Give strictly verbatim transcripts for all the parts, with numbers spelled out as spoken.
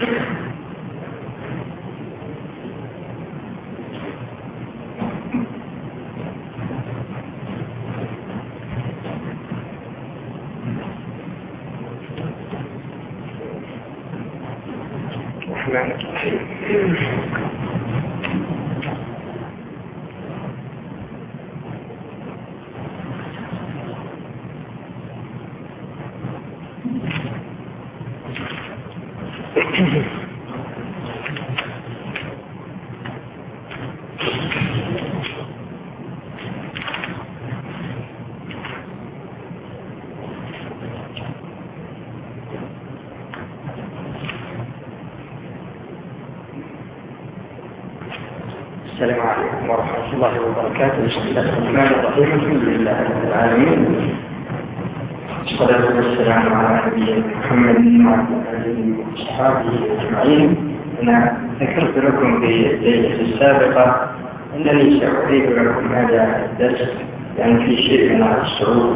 السلام عليكم ورحمة الله وبركاته. بسم الله الرحمن الرحيم. الحمد لله رب العالمين، والصلاة والسلام على نبينا محمد وعلى آله وأصحابه أجمعين. أنا ذكرت لكم في الليلة السابقة أنني سأعيد لكم هذا الدرس يعني في شيء من الصعوبة.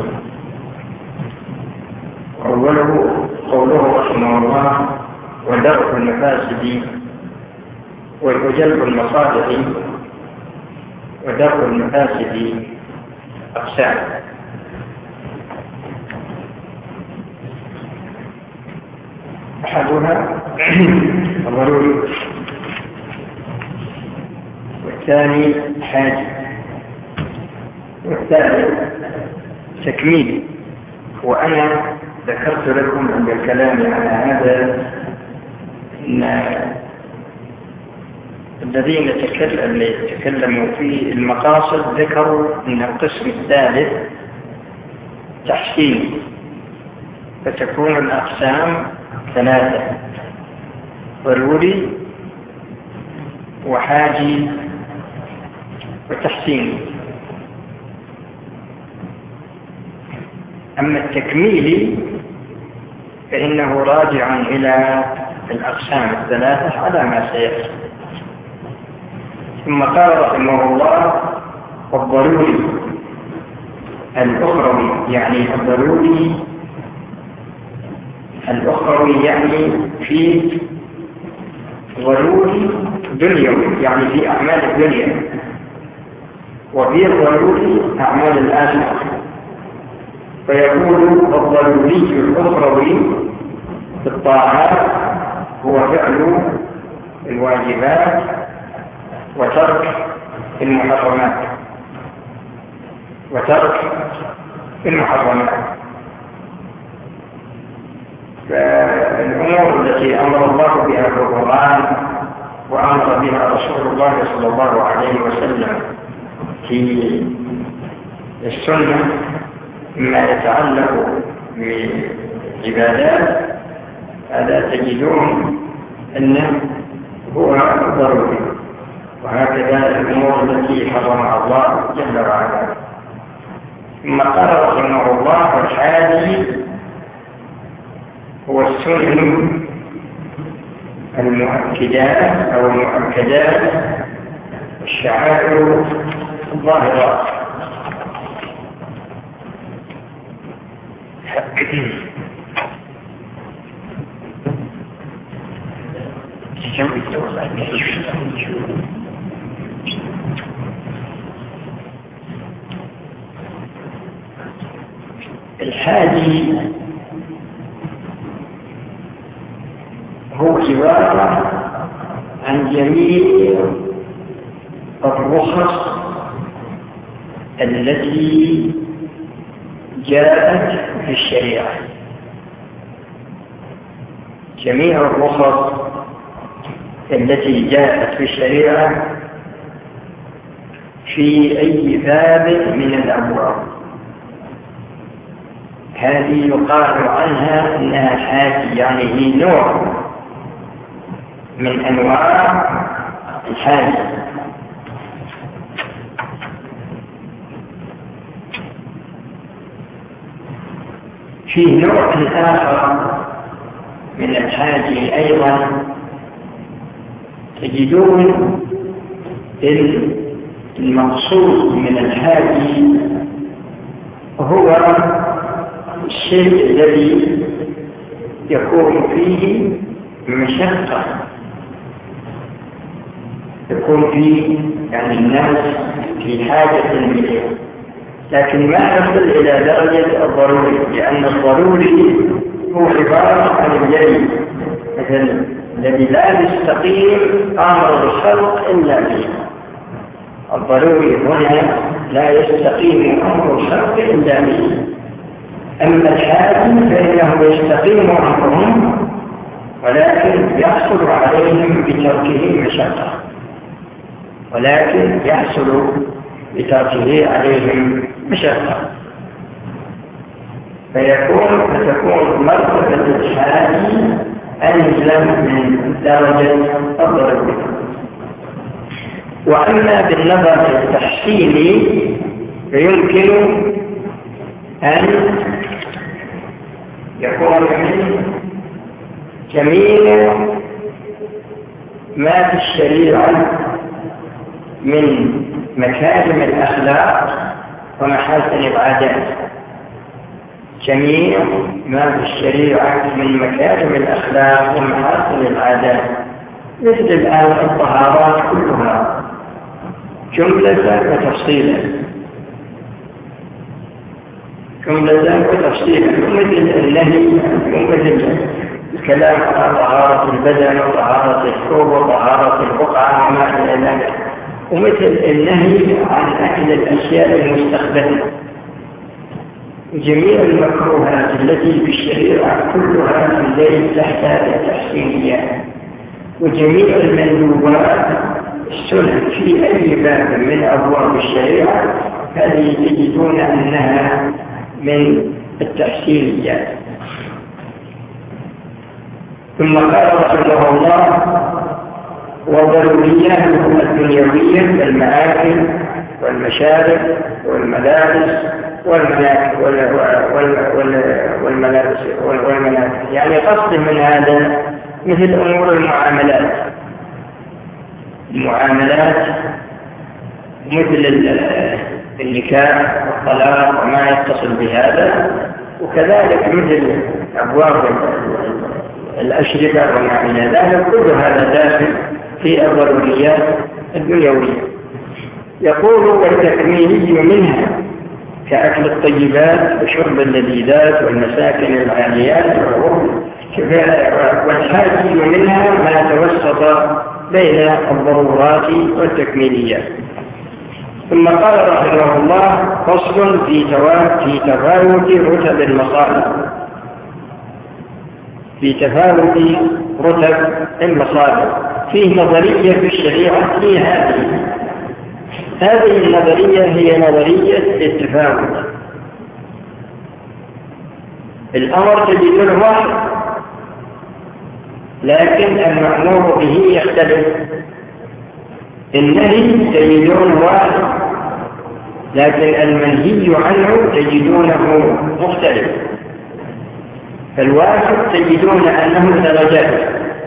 أوله قوله رحمه الله: ودرء المفاسد وجلب المصالح ودرء المفاسد أقسام. أحدها ضروري، والثاني حاجة، والثالث تكميل. وأنا ذكرت لكم عند الكلام على هذا أن الذين تكلموا في المقاصد ذكروا أن القسم الثالث تحسين، فتكون الأقسام ثلاثة: ضروري وحاجي وتحسين. أما التكميل فإنه راجع إلى الأقسام الثلاثة على ما سيأتي. ثم قال رحمه الله: والضروري الأخروي، يعني الضروري الأخروي يعني في ضروري دنيوي، يعني في أعمال الدنيا، وفي ضروري أعمال الآخرة. فيقول الضروري الأخروي في الطاعات هو فعل الواجبات وترك المحرمات وترك المحرمات فالأمور التي أمر الله بها في القرآن وأمر بها رسول الله صلى الله عليه وسلم في السنة مما يتعلق بعبادات، هذا تجدون أنه هو ضروري. وهكذا الأمور التي حرمها الله جل وعلا. ثم قال رحمه الله: والحاجي هو السنن المؤكدات أو المؤكدات الشعائر الظاهرات. الحاجي هو عبارة عن جميع الرخص التي جاءت في الشريعة، جميع الرخص التي جاءت في الشريعة في أي باب من الأبواب، هذه يقال عنها أنها حاجة، يعني هي نوع من أنواع الحاجة. فيه نوع آخر من الحاجة أيضا تجدون المقصود من الحاجة هو الشيء الذي يكون فيه مشقة يكون في يعني الناس في حاجة إليه، لكن ما يصل إلى درجة الضروري، لأن الضروري هو عبارة عن الجري مثل الذي لا يستقيم أمر الخلق إلا به. الضروري هنا لا يستقيم أمر الخلق إلا به. أما الحاكم فإنه يستقيم أمرهم ولكن يحصل عليهم بتركه مشقة، ولكن يحصل بتركه عليهم مشقة، فيكون فتكون مرتبة الحاكم أنزل من درجة الضروري. وأما بالنظر التحصيلي فيمكن أن يكون من جميع ما في الشريعة من مكارم الأخلاق ومحاسن العادات، جميع ما في الشريعة من مكارم الأخلاق ومحاسن العادات، مثل الآن الطهارات كلها جملة وتفصيلا جملة وتفصيلا، مثل النهي ومثل الكلام عن طهارة البدن وطهارة الثوب وطهارة البقعة وما إلى ذلك، ومثل النهي عن أكل الأشياء المستخدمة. جميع المكروهات التي في الشريعة كلها تندرج تحت التحسينيات، وجميع المندوبات السنن في أي باب من أبواب الشريعة هذه تجدون أنها من التحسينيات. ثم قال رحمه الله: وضروريات الدنيوية كالمآكل والمشارب والملابس والمناكب والملابس والمناكب، يعني قصد من هذا مثل أمور المعاملات المعاملات مثل النكاح والطلاق وما يتصل بهذا، وكذلك مثل أبواب الأشربة وما إلى ذلك، كل هذا داخل في الضروريات الدنيوية. يقول: والتكميلي منها كأكل الطيبات وشرب اللذيذات والمساكن العاليات، والحاجي منها ما توسط بين الضرورات والتكميليات. ثم قال رحمه الله: فصل في تفاوت رتب المصالح في تفاوت رتب المصالح فيه نظرية في الشريعة في هذه هذه النظرية هي نظرية التفاوت. الأمر تجدونه واحد، لكن المأمور به يختلف. النهي تجدونه واحد، لكن المنهي عنه تجدونه مختلف. فالواحد تجدون أنه درجات،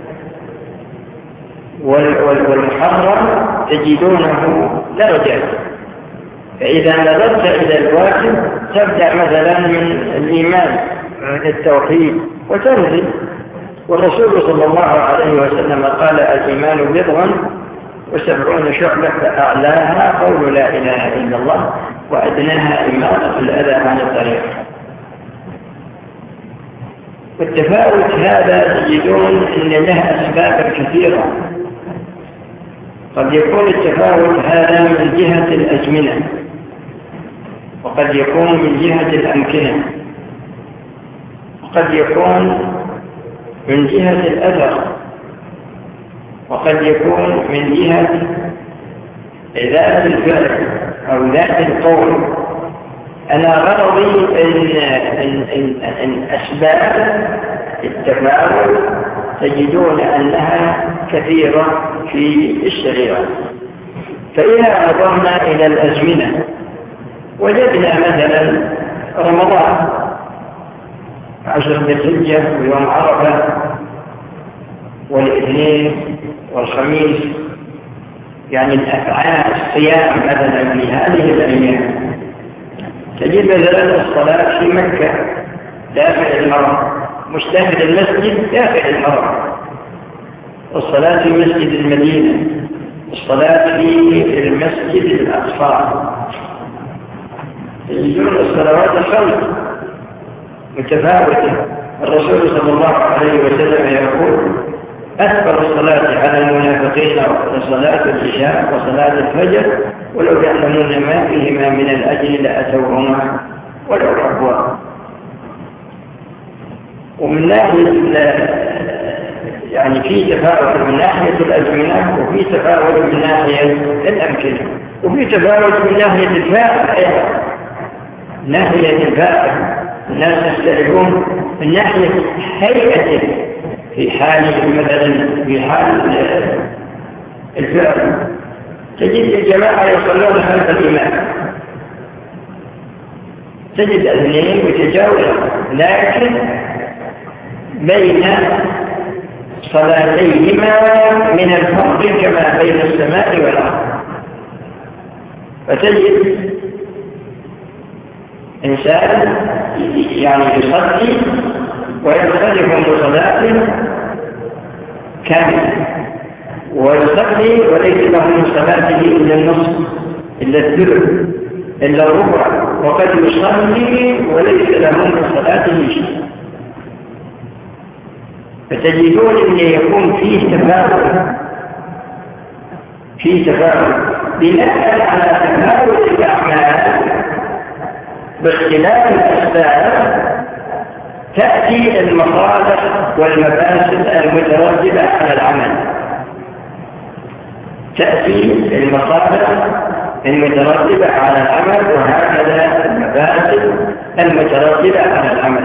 والمحرم تجدونه درجات. فإذا نظرت إلى الواحد تبدأ مثلا من الإيمان التوحيد وتنزل. والرسول صلى الله عليه وسلم قال: الإيمان بضع وسبعون شعبة، فأعلاها قول لا إله إلا الله وأدناها إماطة الأذى عن الطريق. والتفاوت هذا تجدون أن له أسباب كثيرة. قد يكون التفاوت هذا من جهة الأزمنة، وقد يكون من جهة الأمكنة، وقد يكون من جهة الأثر، وقد يكون من جهة ذات الفعل أو ذات القول. أنا غرضي إن, إن, إن, إن أسباب التفاوت تجدون أنها كثيرة في الشريعة. فإذا نظرنا إلى الأزمنة وجدنا مثلا رمضان، عشر ذي الحجة ويوم عرفة والاثنين والخميس، يعني الأفعال الصيام مثلا في هذه الأيام. تجد مثلا الصلاة في مكة داخل الحرم، مش داخل المسجد، داخل الحرم، والصلاة في مسجد المدينة، الصلاة في المسجد الأقصى، يجون الصلوات الخمس متفاوتة. الرسول صلى الله عليه وسلم يقول: أكبر الصلاة على المنافقين صلاة العشاء وصلاة الفجر، ولو يعلمون ما فيهما من الأجر لأتوهما ولو ربوا. ومن ناحية يعني في تفاوت من ناحية الأزمنة، وفي تفاوت من ناحية الأمكنة، وفي تفاوت من ناحية الفائدة. ناحية الفائدة الناس يختلفون من ناحية هيئته في حال مثلا في حال الفعل. تجد الجماعة يصلون خلف الإمام، تجد اثنين متجاورين، لكن بين صلاتيهما من الفرق كما بين السماء والأرض. فتجد إنسان يعني يصلي ويختلف بصلاة كاملة، ويصلي وليس له من صلاته إلا النصف إلا الثلث إلا الربع، وقد يصلي وليس له من صلاته شيء. فتجدون أن يكون فيه تفاوت فيه تفاوت بناء على تفاوت الأعمال باختلاف الأسباب. تأتي المصالح والمفاسد المترتبة على العمل، تأتي المصالح المترتبة على العمل، وهكذا المفاسد المترتبة على العمل.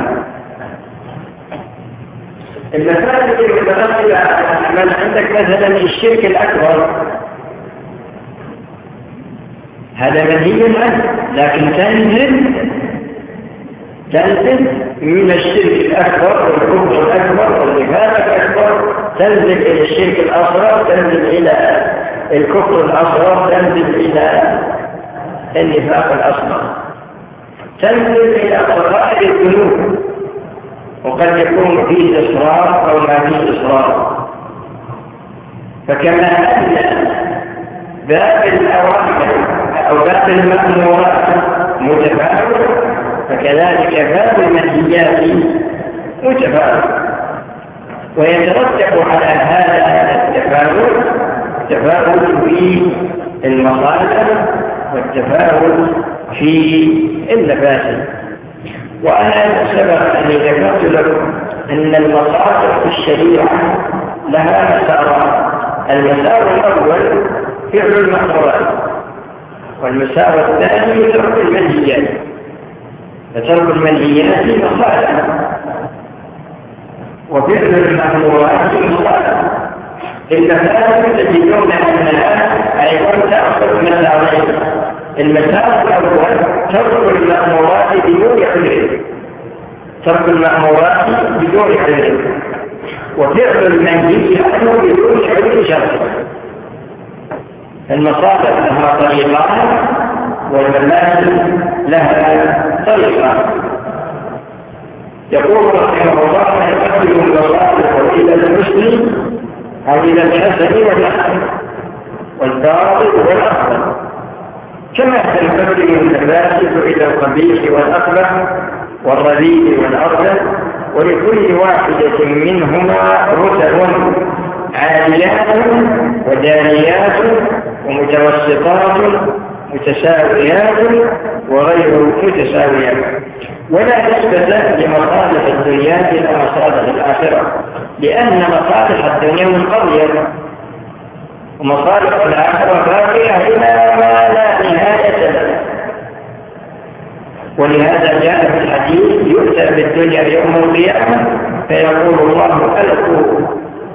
المفاسد المترتبة على العمل عندك مثلا الشرك الأكبر، هذا منهي عنه، لكن تنزل تنزل من الشرك الأكبر والكفر الأكبر والنفاق الأكبر، تنزل إلى الشرك الأصغر، تنزل إلى الكفر الأصغر، تنزل إلى النفاق الأصغر، تنزل إلى صغائر الذنوب، وقد يكون فيه إصرار أو ما فيه إصرار. فكما أن باب الأوامر أو باب المأمورات متفاوت، فكذلك باب المنهيات متفاوت، ويترتب على هذا التفاوت تفاوت في المصالح والتفاوت في المفاسد. وأنا سبق أني ذكرت لكم أن المصالح في الشريعة لها مسارات. المسار الأول فعل المأمورات، والمسار الثاني ترك المنهيات. فترك المنهيات مصالح، وفعل المأمورات مصالح. المسار تجدون أنها أيضا تأخذ مسارين. المسار الأول ترك المأمورات بدون عذر، ترك المأمورات بدون عذر، وفعل المنهيات بدون عذر شرعي. المصالح لها طريقان والمفاسد لها طريقان. يقول رحمه الله: يقدم المصالح إلى المسلم أو إلى الحسن والحسن والباطل والأفضل، كما تنقسم المفاسد إلى القبيح والأقبح والرديء والأرذل، ولكل واحدة منهما رتب عاليات ودانيات ومتوسطات متساويات وغير متساويات، ولا نسبة لمصالح الدنيا إلى مصالح الآخرة، لأن مصالح الدنيا منقضية ومصالح الآخرة باقية إلى ما لا نهاية له. ولهذا جاء في الحديث: يؤتى بالدنيا يوم القيامة فيقول الله: ألقوا.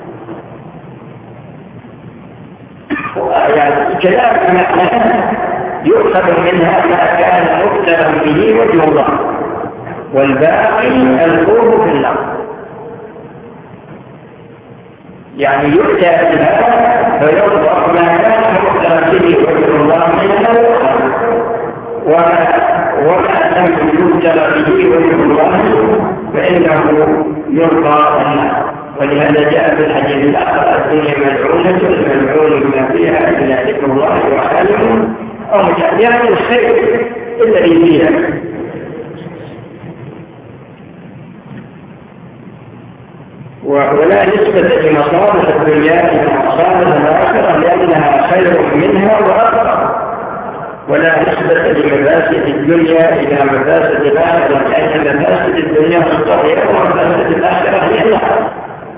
يعني كلام معناه يؤخذ منها ما كان مبتلى به وجه الله، والباقي القوه في النار. يعني يؤتى بها فيضرب ما كان مبتلى به وجه الله منه، وما لم يبتلى به وجه الله فإنه يلقى النار. ولهذا جاء في الحديث الآخر: الدنيا ملعونة ملعون ما فيها إلا ذكر الله وعالم أو يعني الخير الذي فيها. ولا نسبة لمصالح الدنيا إلى مصالح الآخرة لأنها خير منها وأكثر، ولا نسبة لمفاسد الدنيا إلى مفاسد الآخرة لأن مفاسد الدنيا مضطرة ومفاسد الآخرة هي لها،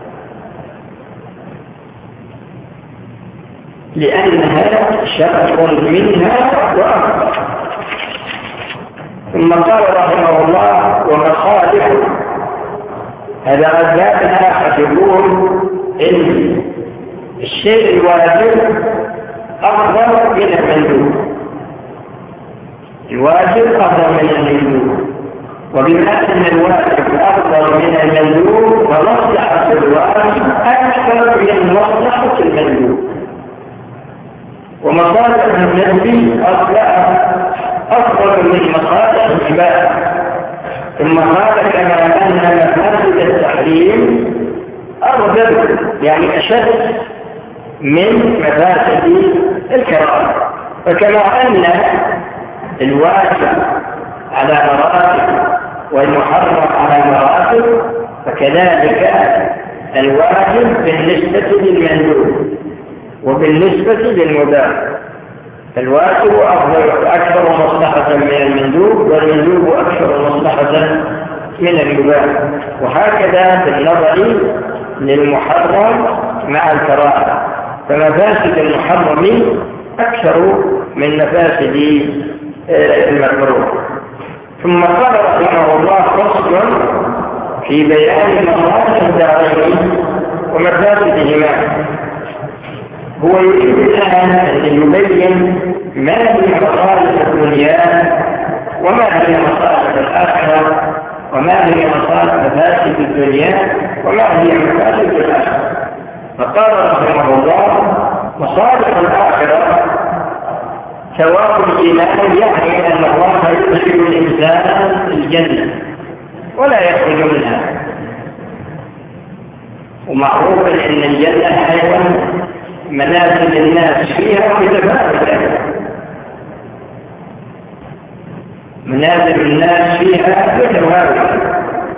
لأنها شر منها وأكثر. ثم قال رحمه الله: ومصالح هذا أسباب آخر يقول إن الشيء الواجب أفضل من المندوب، الواجب أفضل من المندوب، وبما أن الواجب أفضل من المندوب فمصلحة الواجب أكثر من مصلحة المندوب، ومصالح النبي أفضل من مصالح العباد. ثم قال: كما أن مفاسد التحريم أرذل يعني أشد من مفاسد الكراهة، فكما أن الواجب على مراتب والمحرم على مراتب فكذلك الواجب بالنسبة للمندوب وبالنسبة للمباح، الواجب أفضل أكثر مصلحة من المندوب والمندوب أكثر مصلحة من المباح، وهكذا بالنظر للمحرم مع الكراهة، فمفاسد المحرم أكثر من مفاسد المكروه. ثم قال رحمه الله: فصل في بيان مصالح الدارين ومفاسدهما. هو يريد الآن أن يبين ما هي مصالح الدنيا وما هي مصالح الآخرة، وما هي مصالح مفاسد الدنيا وما هي مفاسد الآخرة. فقال رحمه الله: مصالح الآخرة ثواب الإيمان، يعني أن الله يدخل الإنسان الجنة ولا يخرج منها، ومعروف أن الجنة أيضا منازل الناس فيها متفاوتة، منازل الناس فيها متفاوتة،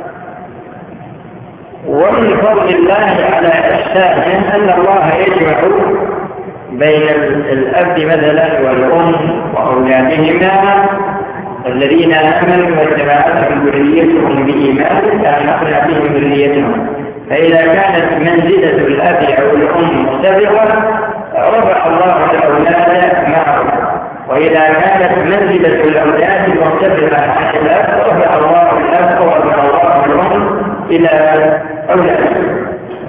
ومن فضل الله على إحسانه أن الله يجمع بين الأب مثلا والأم وأولادهما الذين آمنوا واتبعتهم ذريتهم بإيمان فألحقنا بهم ذريتهم، فإذا كانت منزلة الأب أو الأم مرتفعة رفع الله الأولاد معه، وإذا كانت منزلة الأولاد مرتفعة عن الأب رفع الله الأب ورفع الله الأم إلى أولادهم.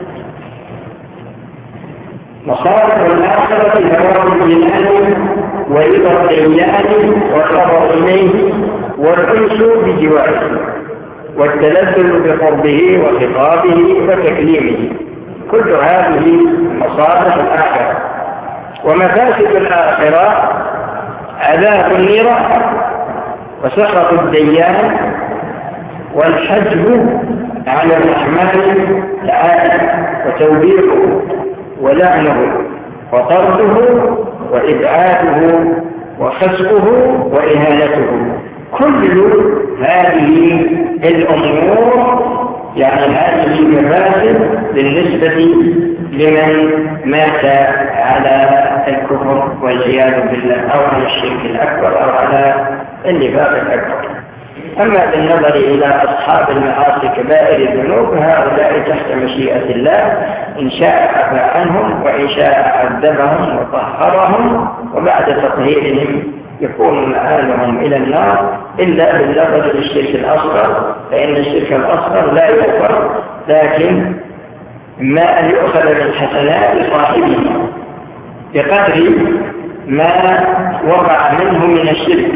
مصالح الآخرة ثواب الإيمان ورضا الديان والنظر إليه والأنس بجواره والتلذذ بقربه وخطابه وتكليمه، كل هذه مصالح الآخرة. ومفاسد الآخرة عذاب النيران وسخط الديان والحجب على الرحمن تعالى وتوبيخه ولعنه وطرده وإبعاده وخسفه وإهانته، كل هذه الأمور يعني هذه المفاسد بالنسبة لمن مات على الكفر والعياذ بالله أو على الشرك الأكبر أو على النفاق الأكبر. أما بالنظر إلى أصحاب المعاصي كبائر الذنوب هؤلاء تحت مشيئة الله، إن شاء عفا عنهم وإن شاء عذبهم وطهرهم، وبعد تطهيرهم يكون مآلهم إلى النار، إلا بالنظر للشرك الأصغر، فإن الشرك الأصغر لا يغفر، لكن ما أن يؤخذ من حسنات صاحبه بقدر ما وقع منه من الشرك،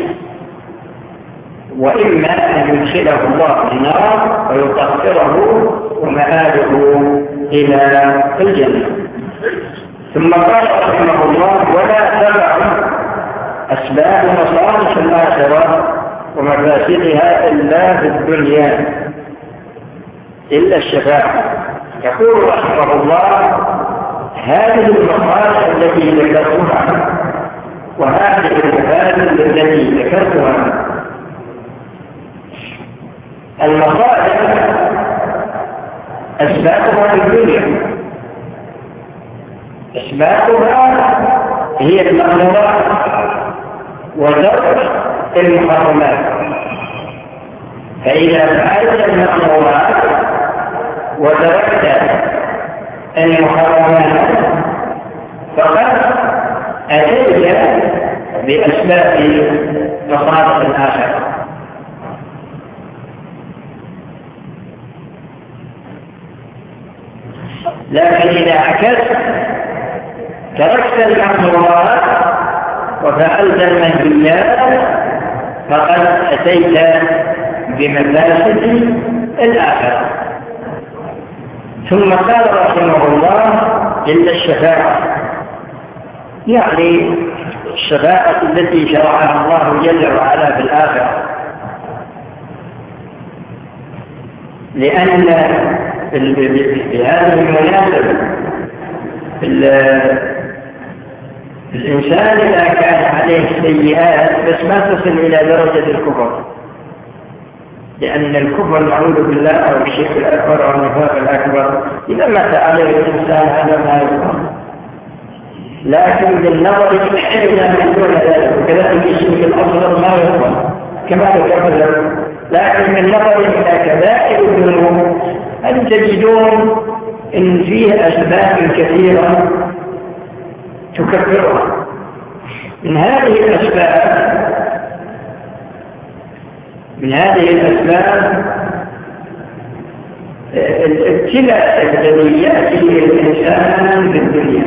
وإما أن يدخله الله النار ويطهره ومآله إلى الجنة. ثم قال رحمه الله: ولا تبع أسباب مصالح الآخرة ومفاسدها إلا في الدنيا إلا الشفاعة، يقول رحمه الله: هذه المصالح التي ذكرتها وهذه المفاسد التي ذكرتها، المصالح أسبابها في الدنيا، أسبابها هي المأمورات وترك المحرمات. فإذا فعلت المأمورات وتركت المحرمات فقد أتيت بأسباب مصالح الآخرة. لكن إذا عكست تركت المحظورات وفعلت المنهيات فقد أتيت بمفاسد الآخرة. ثم قال رحمه الله: إلا الشفاعة، يعني الشفاعة التي شرعها الله جل وعلا في الآخرة، لأن بهذه المناسبة الإنسان إذا كان عليه سيئات بس ما تصل إلى درجة الكفر، لأن الكفر نعوذ بالله أو الشرك الأكبر أو النفاق الأكبر إذا مات عليه الإنسان هذا ما يكفر، لكن بالنظر إلى من دون ذلك وكذلك الشرك الأصغر ما يكفر كما ذكرنا، لكن من نظر إلى كبائر الذنوب أن تجدون إن فيه أسباب كثيرة تكفرها. من هذه الأسباب من هذه الأسباب الابتلاء الذي يأتي الإنسان في الدنيا،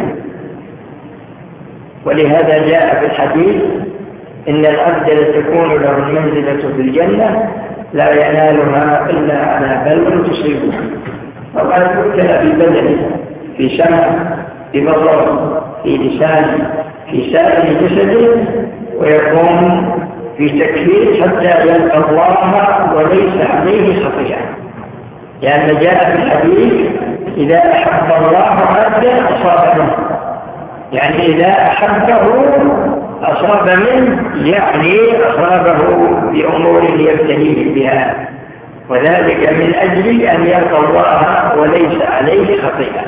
ولهذا جاء في الحديث: إن العبد لتكون له المنزلة في الجنة لا ينالها إلا على بلوى تصيبه، وقد ابتلى في بدنه، في سمعه، في بصره، في لسانه، في سائر جسده، ويكون في تكفير حتى يلقى الله وليس عليه خطيئة، لأن جاء في الحديث: إذا أحب الله عبدا أصاب منه، يعني إذا أحبه أصاب منه، يعني أصابه بأمور يبتليه بها، وذلك من أجل أن يلقى الله وليس عليه خطيئة.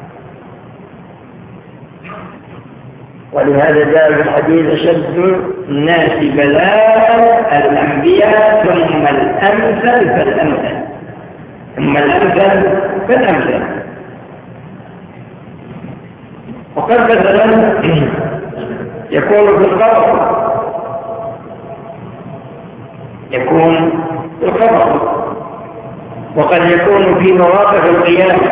ولهذا جاء في الحديث: أشد الناس بلاء الأنبياء ثم الأمثل فالأمثل، ثم الأمثل فالأمثل. وقد مثلا يكون في القبر، يكون في القبر، وقد يكون في مواقف القيامة،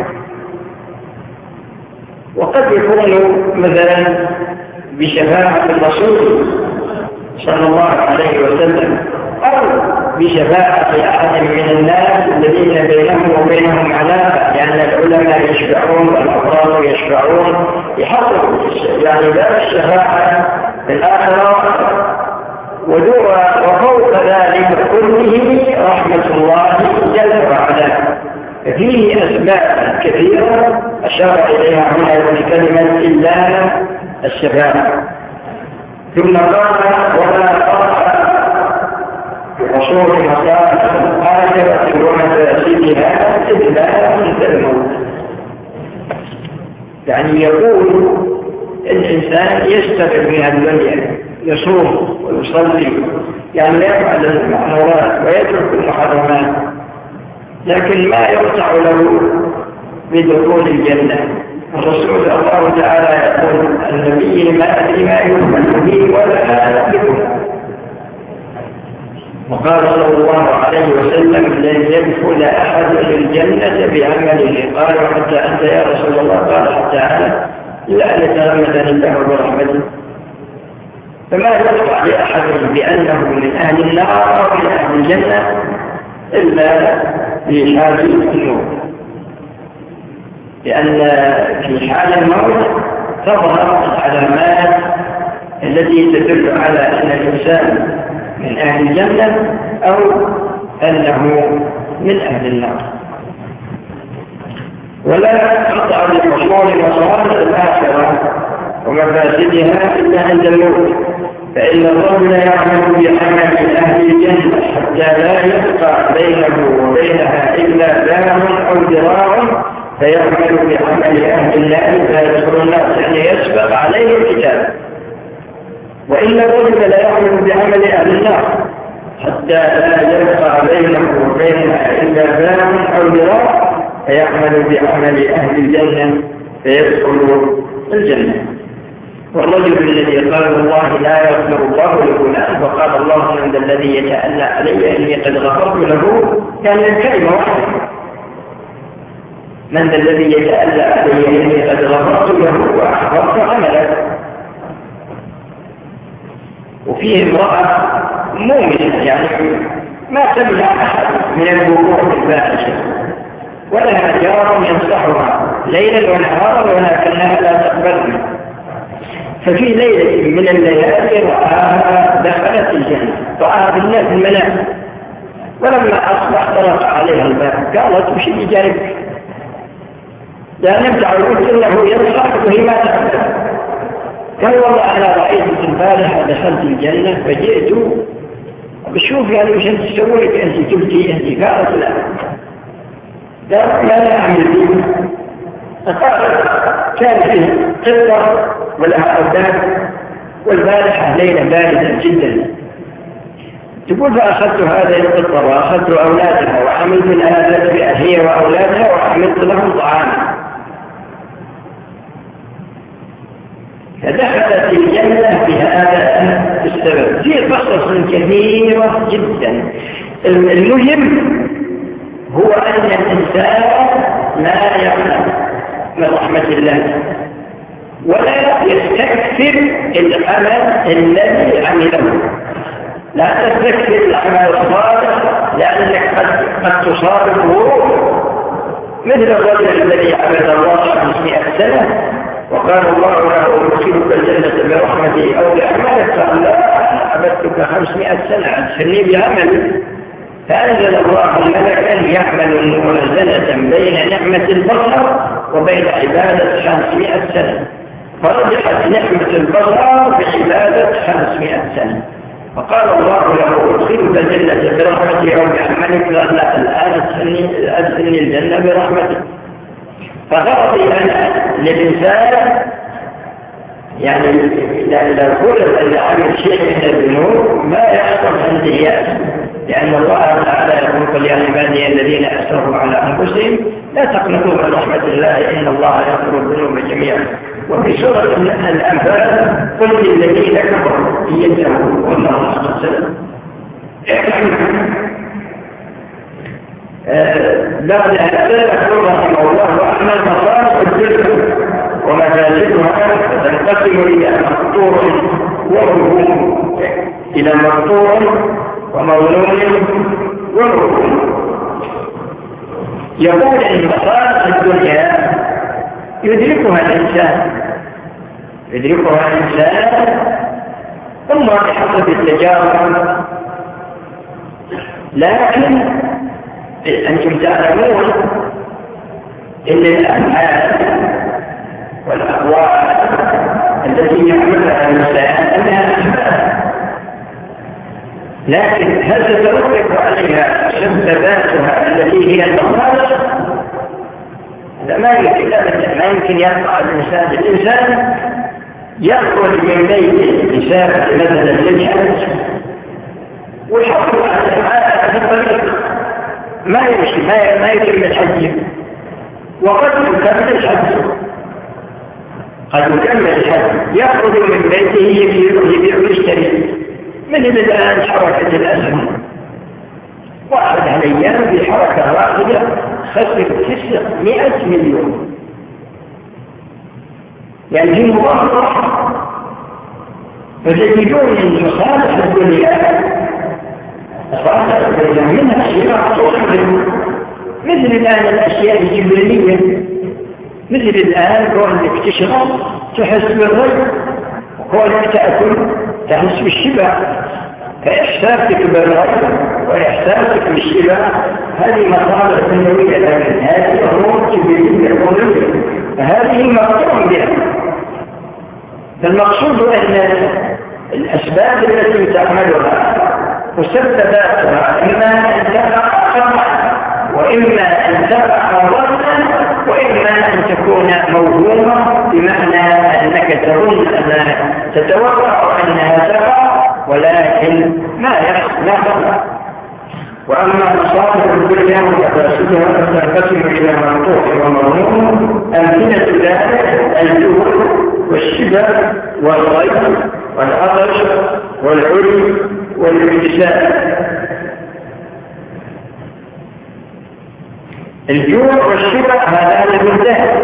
وقد يكون مثلا بشفاعة الرسول صلى الله عليه وسلم، أو بشفاعة أحد من الناس الذين بينهم وبينهم علاقة، لأن العلماء يشفعون والأفراد يشفعون يحقق يعني ذات الشفاعة في الآخرة. وفوق ذلك كله رحمة الله جل وعلا. فيه أسباب كثيرة أشار إليها هنا بكلمة إلا الشفاعة. ثم قال: ولا قال وصول مصالح الآخرة ومفاسدها إلا عند الموت. يعني يقول الإنسان يستغل من الدنيا، يصوم ويصلي، يعني لا يفعل المأمورات ويترك المحرمات، لكن ما يقطع له بدخول الجنة. الرسول الله تعالى يقول: النبي ما أدري ما يؤمن به ولا بكم. وقال صلى الله عليه وسلم: لن يدخل أحد الجنة بعمله. قالوا: حتى أنت يا رسول الله؟ قال: حتى أنا، لا نتغمدني الله برحمته. فما يقطع لأحد بأنه من أهل النار أو من أهل الجنة إلا في حال الموت، لأن في حال الموت تظهر العلامات التي تدل على أن الإنسان من أهل الجنة أو أنه من أهل النار. ولا تقطع بحصول مصالح الآخرة ومفاسدها إلا عند الموت، فإن الرجل يعمل بعمل أهل الجنة حتى لا يبقى بينه وبينها إلا دام أو ذراع، فيعمل بعمل أهل النار فيدخل الناس، يعني يسبق عليه الكتاب. وإن الرجل لا يعمل بعمل أهل النار حتى لا يبقى بينه وبينها إلا دام أو ذراع، فيعمل بعمل أهل الجنة فيدخل الجنة. والرجل الذي قال الله لا يغفر الله لفلان، فقال الله من ذا الذي يتألى علي إني قد غفرت له، كان يعني الكلمة واحدة، من ذا الذي يتألى علي إني قد غفرت له وأحبطت عمله. وفيه امرأة مؤمنة يعني ما سمع أحد من الوقوع الفاحشة، ولها جار ينصحها ليلا ونهارا ولكنها لا تقبل. ففي ليلة من الليالي رآها دخلت الجنة، رآها بالله في المنام، ولما أصبح طرق عليها الباب قالت وش اللي جارك؟ لا نبدأ قلت إنه ينصح وهي ما تقبل. قال والله أنا رأيت في البارحة دخلت الجنة فجئت بشوف يعني وش أنت تسويت أنت قلتي أنت؟ قالت لا. قال لا لا أعمل فيه. فقالت كان فيه قطة ولها أولاد، والبارحة ليلة باردة جدا، تقول فأخذت هذه القطة وأخذت أولادها وعملت لها هي وأولادها وعملت لهم طعاما، فدخلت الجنة بهذا السبب. في قصص كثيرة جدا. المهم هو أن الإنسان لا يعلم من رحمة الله ولا يستكثر العمل الذي عمله. لا تستكثر العمل الصالح لأنك قد, قد تصابه مثل الرجل الذي عبد الله خمسمائة سنة وقال الله له أدخلك الجنة برحمتي أو بعملك، قال لا أنا عبدتك خمسمائة سنة أدخلني بعملي. فأنزل الله الملكا يعمل الموازنة بين نعمة البصر وبين عبادة خمسمائة سنة، فرجحت نعمة البصر بعبادة خمسمائة سنة، فقال الله له أدخلك الجنة برحمتي أو بعملك، قال لا الآن أدخلني الجنة برحمتي. فغرضي أنا للإنسان يعني إذا قلت أن عمل شيء من الذنوب ما يحصل عنده يأس، لأن الله تعالى يقول يا عبادي الذين أسرفوا على أنفسهم لا تقنطوا من رحمة الله إن الله يغفر الذنوب جميعا. وفي سورة الأنفال قل للذين كفروا إن ينتهوا والله أحسن. بعد هذا يقول رحمه الله وأن المصالح الجلد ومفاسدها تنقسم إلى مقطوع ومظلوم، إلى مقطوع ومظلوم ومظلوم. يقول إن مصالح الدنيا يدركها الإنسان يدركها الإنسان ثم بحسب التجارب، لكن أنتم تعلمون إن الأفعال والأقوال التي يعملها الإنسان أنها أسباب، لكن هل تتوقف عليها سبباتها التي هي المصالح؟ لا ما يمكن ما يمكن يقع الإنسان الإنسان يخرج من بيته يسافر مثلا للحج ويحصل على الأفعال في الطريق ما يمشي ما ما يتم الحج، وقد يكمل الحج قد يكمل الحج يخرج من بيته يبيع ويشتري. من الآن حركة الأسهم واحد على أيام في حركة واحدة خسر تسعمائة مليون، يعني في مضاعفة. فتجدون أن مصالح الدنيا صالح الدنيا منها أشياء تصبر، مثل الآن الأشياء الجبلية، مثل الآن كونك تشرب تحس بالرجل، وكونك تأكل تحس بالشبع، فإحساسك بالرجل وإحساسك بالشبع هذه مصالح دنيوية، لكن هذه أمور جبلية هذه مقطوع بها. فالمقصود أن الأسباب التي تعملها مسبباتها إما أن تقع خطأ وإما أن تقع ظنا وإما أن تكون موهومة، بمعنى أنك تظن أنها تتوقع أنها تقع ولكن ما يحصل لا تقع. وأما مصادر الدنيا ومفاسدها فتنقسم إلى منطوق ومضمون. أمثلة ذلك الجوع والشبع والغيظ والعطش والعري والابتسام. الجوع والشبع هذان بالذات،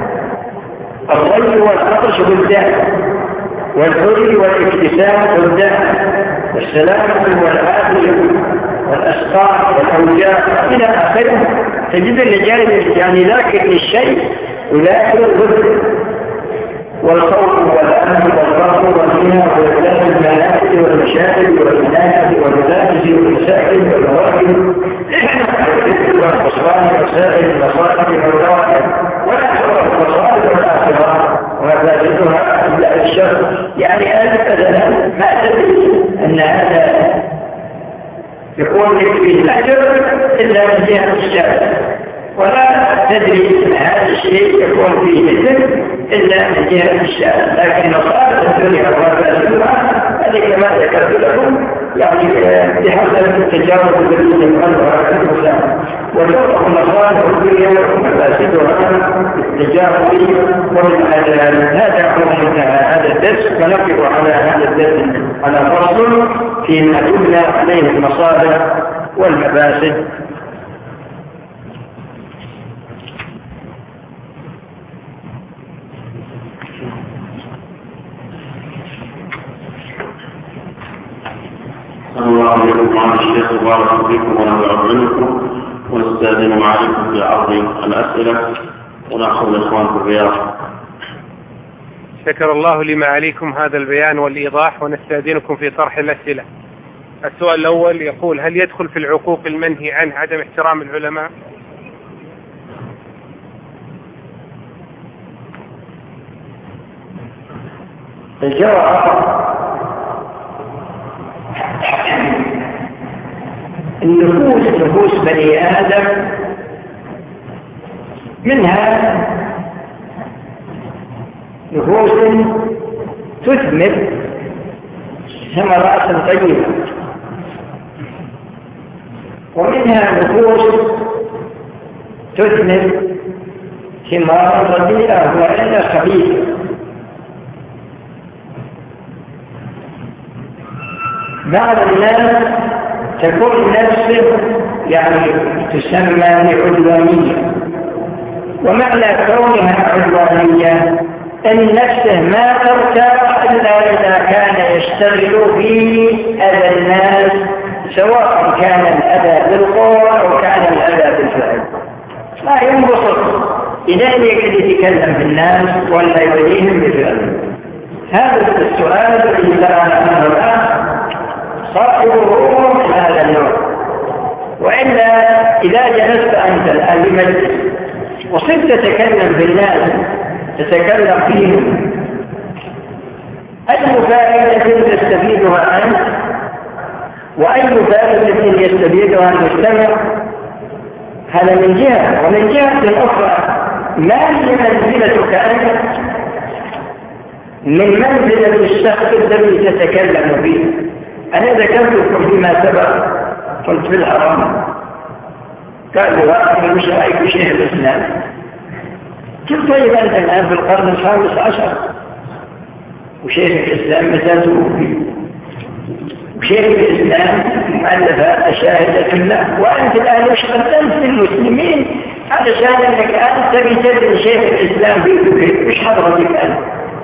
الغيظ والعطش بالذات، والعري والابتسام بالذات، والسلامة والعافية والأسقاط والأوجاع إلى آخره. تجد الرجال يعني ذاكر للشيء وذاكر الضد، والخوف والأمن والفقر والغنى والإخلاص المنافع والمشاكل والمنافع والمنافس والمساكل والمواكب والخسران وسائل المصائب والروائب والأسرار والمصائب والآخرة ومفاسدها إلا الشر. يعني هذا مثلا ما تدري أن هذا يكون لك فيه الأجر إلا من جهة الشر، ولا تدري أن هذا الشيء يكون فيه الإثم إلا من جهة الشر. لكن مصائب الدنيا ومفاسدها هذه كما ذكرت لكم يعني بحسب التجارب التي تفعلها الإنسان، وتوقع مصائب الدنيا ومفاسدها بالتجارب والعدل. هذا هو منتهى هذا الدرس، ونقف على هذا الدرس على فصل فيما تبنى عليه المصائب والمفاسد. الله عليكم وعلى الشيخ وبارك فيكم ونفع منكم، ونستأذن معكم في عرض الأسئلة ونأخذ الإخوان في الرياض. شكر الله لما عليكم هذا البيان والإيضاح، ونستأذنكم في طرح الأسئلة. السؤال الأول يقول: هل يدخل في العقوق المنهي عنه عدم احترام العلماء؟ الجواب: النفوس نفوس بني آدم منها نفوس تثمر ثمرات طيبة، ومنها نفوس تثمر ثمار رديئة وإلا خبيثة. بعض الناس تكون نفسه يعني تسمى عدوانية، ومعنى كونها عدوانية أن نفسه ما ترتاح إلا إذا كان يشتغل في أذى الناس، سواء كان الأذى بالقول أو كان الأذى بالفعل، لا ينبسط إذا يقعد يتكلم في الناس ولا يوليهم بفعله. هذا السؤال الذي سألنا الآن صاحبه من هذا النوع. وإلا إذا جلست أنت الآن بمجلس وصرت تتكلم بالناس تتكلم فيهم، أي فائدة تستفيدها أنت وأي فائدة يستفيدها المجتمع؟ هذا من جهة. ومن جهة أخرى ما هي منزلتك أنت من منزلة الشخص الذي تتكلم فيه؟ أنا ذكرت لكم فيما سبق قلت في الحرام قال لي واحد مش رأيك بشيخ الإسلام. قلت طيب أنت الآن في القرن الخامس عشر وشيخ الإسلام متى توفي، وشيخ الإسلام مؤلفات شاهدة الله، وأنت الآن وش قدمت للمسلمين علشان أنك أنت بتدري شيخ الإسلام في مش حضرتك أنت.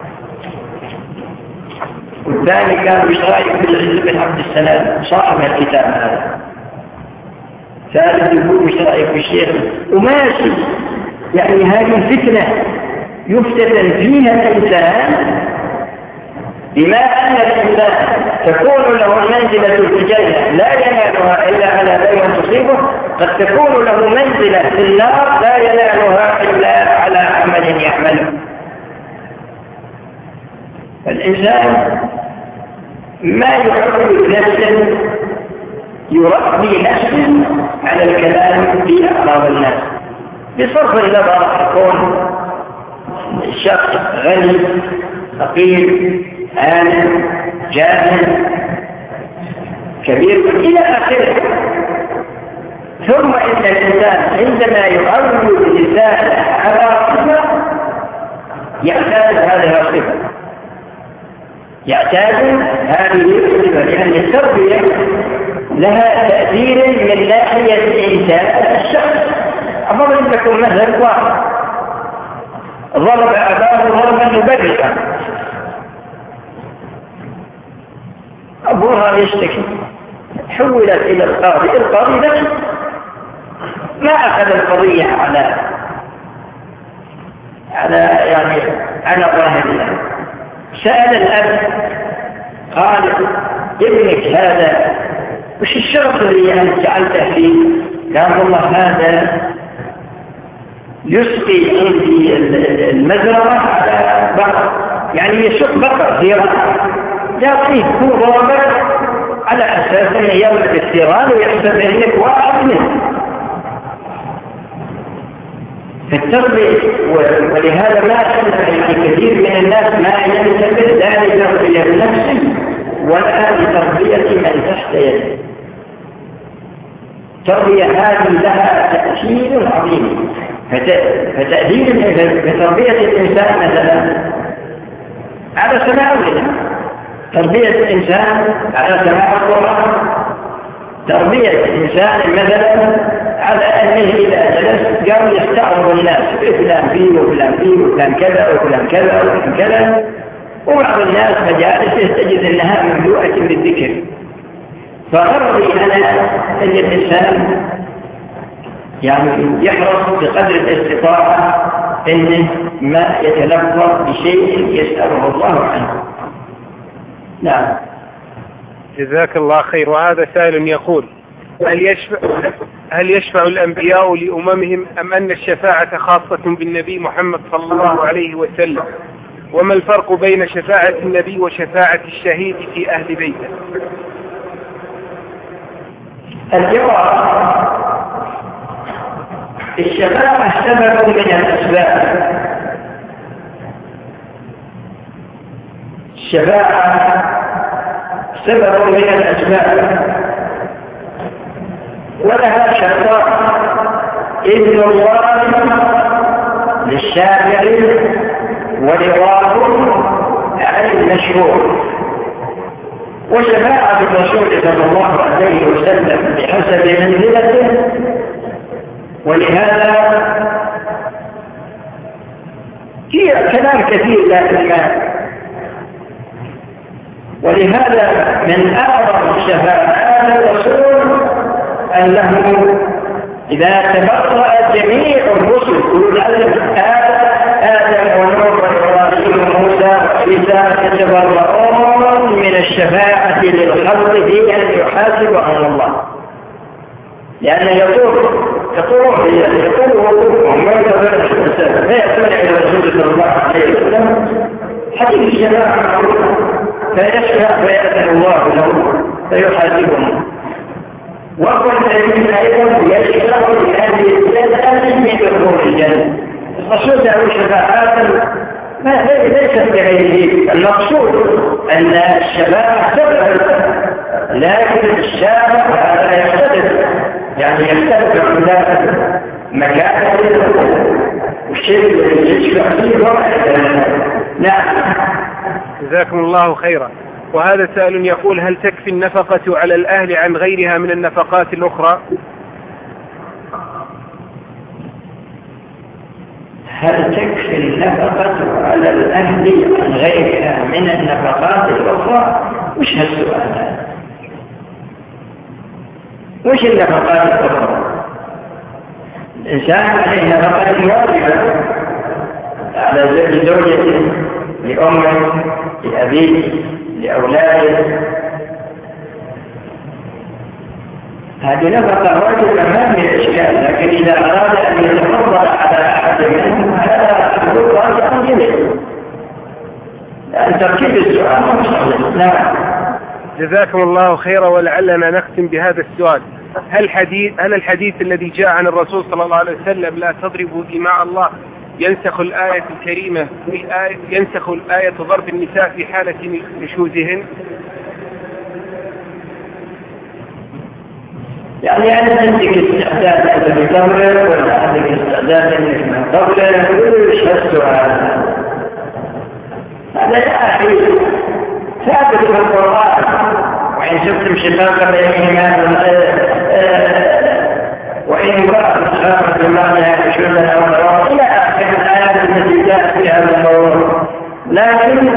والثاني كان مش رأيك بالعز بن عبد السلام صاحب الكتاب هذا. ثالث يقول مش رأيك بالشيخ وماشي. يعني هذه فتنة يفتتن فيها الإنسان، بما أن الإنسان تكون له منزلة في الجنة لا ينالها إلا على دين تصيبه، قد تكون له منزلة في النار لا ينالها إلا على عمل يعمله. الإنسان ما يعود نفسه يربي نفسه على الكلام في أعراض الناس بصرف النظر يكون الشخص غني فقير عالم جاهل كبير إلى آخره. ثم إن الإنسان عندما يعود لسانه على صفة يعتاد هذه الصفة يعتاد هذه الصفة لأن التربية لها تأثير من ناحية إنسان الشخص. أفضل لكم مثل واحد ضرب أباه ضربا مبرحا، أبوها يشتكي، حولت إلى القاضي، القاضي نفسه ما أخذ القضية على على يعني على ظاهرها. سأل الأب قال ابنك هذا وش الشرط اللي أنت جعلته فيه؟ قال والله هذا يسقي عندي المزرعة على بقر، يعني يسق بقر زراعة، يعطيه هو ضربة على أساس أنه يولد الثيران ويحسب أنك واحد منه. فالتربية ولهذا ما أشبه كثير من الناس ما ينتبه لا لتربية نفسه ولا لتربية من تحت يده. التربية هذه لها تأثير عظيم. فتأثير بتربية الإنسان مثلا على سماع الغنى، تربية الإنسان على سماع القرآن، تربية الإنسان مثلا على أنه إذا جلس قام يستعرض الناس فلان فيه وفلان فيه وفلان كذا وفلان كذا وفلان كذا. وبعض الناس مجالسه تجد أنها مملوءة بالذكر. فغرضي أنا أن الإنسان يعني يحرص بقدر الاستطاعة أنه ما يتلفظ بشيء يسأله الله عنه. نعم. جزاك الله خير. وهذا سائل يقول هل يشفع, هل يشفع الأنبياء لأممهم أم أن الشفاعة خاصة بالنبي محمد صلى الله عليه وسلم؟ وما الفرق بين شفاعة النبي وشفاعة الشهيد في أهل بيته؟ الجواب الشفاعة سبب من الأسباب. الشفاعة سبب من الأسباب ولها شرطان: إذن الله للشافع ورضاه عن المشروع. وشفاعة الرسول صلى الله عليه وسلم بحسب منزلته. ولهذا هي كلام كثير لا المال. ولهذا من أعظم شفاعات الرسول أنه إذا تبرأ جميع الرسل كل العالم آدم ونوح وإبراهيم وموسى وعيسى يتبرؤون من الشفاعة للخلق في أن يحاسب عن الله، لأنه يقول يقول يقول وقوفهم ما يتبرأ الإنسان لا يسمع إلى الرسول صلى الله عليه وسلم حديث الشفاعة معروفة، فيشفع فيأذن الله له فيحاسبهم. وقل الذين أيضا يشفع لهذه الجنة من دخول الجنة. الرسول له شفاعات ما ليست بغيره. المقصود أن الشفاعة تبعد، لكن الشافع هذا يختلف، يعني يختلف عن ذلك مكان والشيء الذي يشفع فيه نعم. جزاكم الله خيرا. وهذا سائل يقول هل تكفي النفقة على الأهل عن غيرها من النفقات الأخرى؟ هل تكفي النفقة على الأهل عن غيرها من النفقات الأخرى؟ وش هالسؤال هذا؟ وش النفقات الأخرى؟ الإنسان عليه نفقات واجبة على زوجته، لأمه، لأبيه، لأولاده. هذه نفقة واجبة ما من إشكال، لكن إذا أراد أن يتفضل على أحد منهم هذا يكون واجبا جدا، يعني تركيب السؤال نعم. جزاكم الله خيرا. ولعلنا نختم بهذا السؤال: هل حديث هل الحديث الذي جاء عن الرسول صلى الله عليه وسلم لا تضربوا إماء الله ينسخ الآية الكريمة في آية ينسخ الآية ضرب النساء في حالة نشوزهن؟ يعني أنا عندك استعداد أنت بتضرب ولا عندك استعداد أنك ما تضرب؟ وش هالسؤال هذا؟ يا أخي ثابت في القرآن: وإن شفتم شقاق بينهما وإن امرأة خافت بمعنى شذا أو ضرر إلى آخر الآيات التي جاءت في هذا الموضوع. لكن